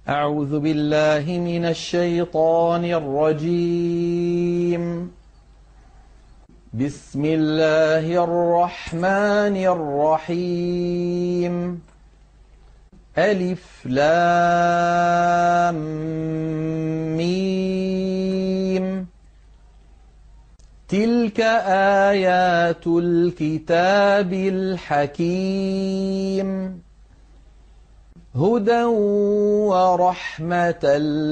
أعوذ بالله من الشيطان الرجيم. بسم الله الرحمن الرحيم. ألف لام ميم. تلك آيات الكتاب الحكيم. هدى ورحمة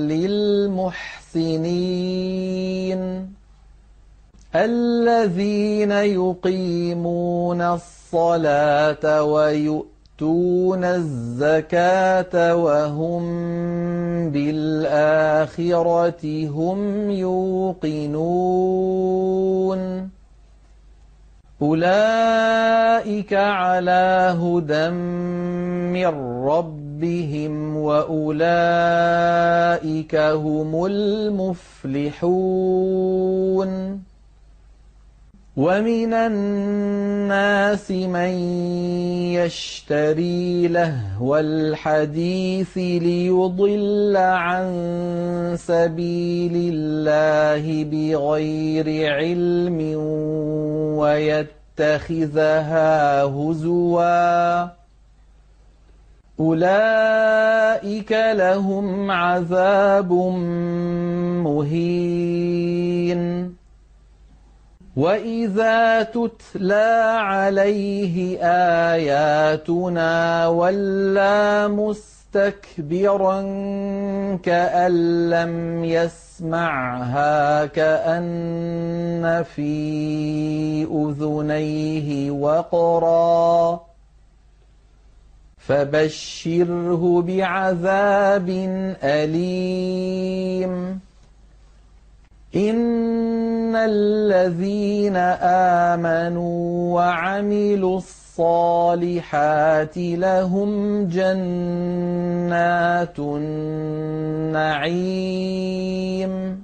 للمحسنين الذين يقيمون الصلاة ويؤتون الزكاة وهم بالآخرة هم يوقنون أولئك على هدى من ربهم وأولئك هم المفلحون. ومن الناس من يشتري لهو الحديث ليضل عن سبيل الله بغير علم ويتخذها هزوا أولئك لهم عذاب مهين. وإذا تتلى عليه آياتنا ولى مستكبرا كأن لم يسمعها كأن في أذنيه وقرا فبشره بعذاب أليم. إن الذين آمنوا وعملوا الصالحات لهم جنات النعيم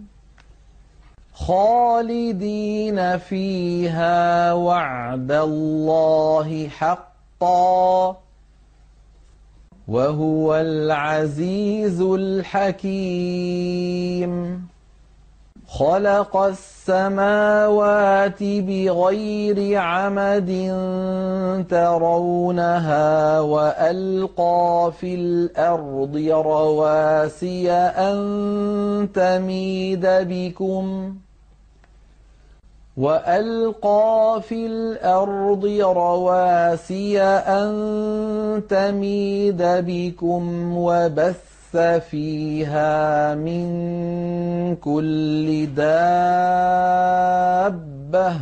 خالدين فيها وعد الله حقا وهو العزيز الحكيم. خلق السماوات بغير عمد ترونها وألقى في الأرض رواسي أن تميد بكم وبث فيها من كل دابة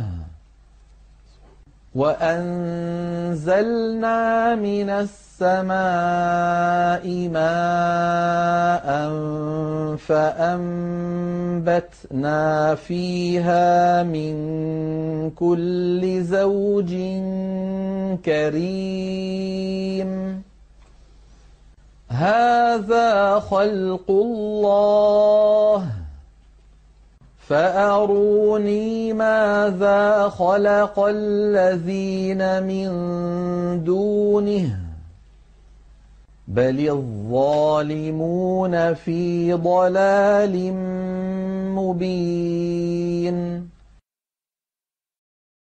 وأنزلنا من السماء ماء فأنبتنا فيها من كل زوج كريم. هذا خلق الله فأروني ماذا خلق الذين من دونه بل الظالمون في ضلال مبين.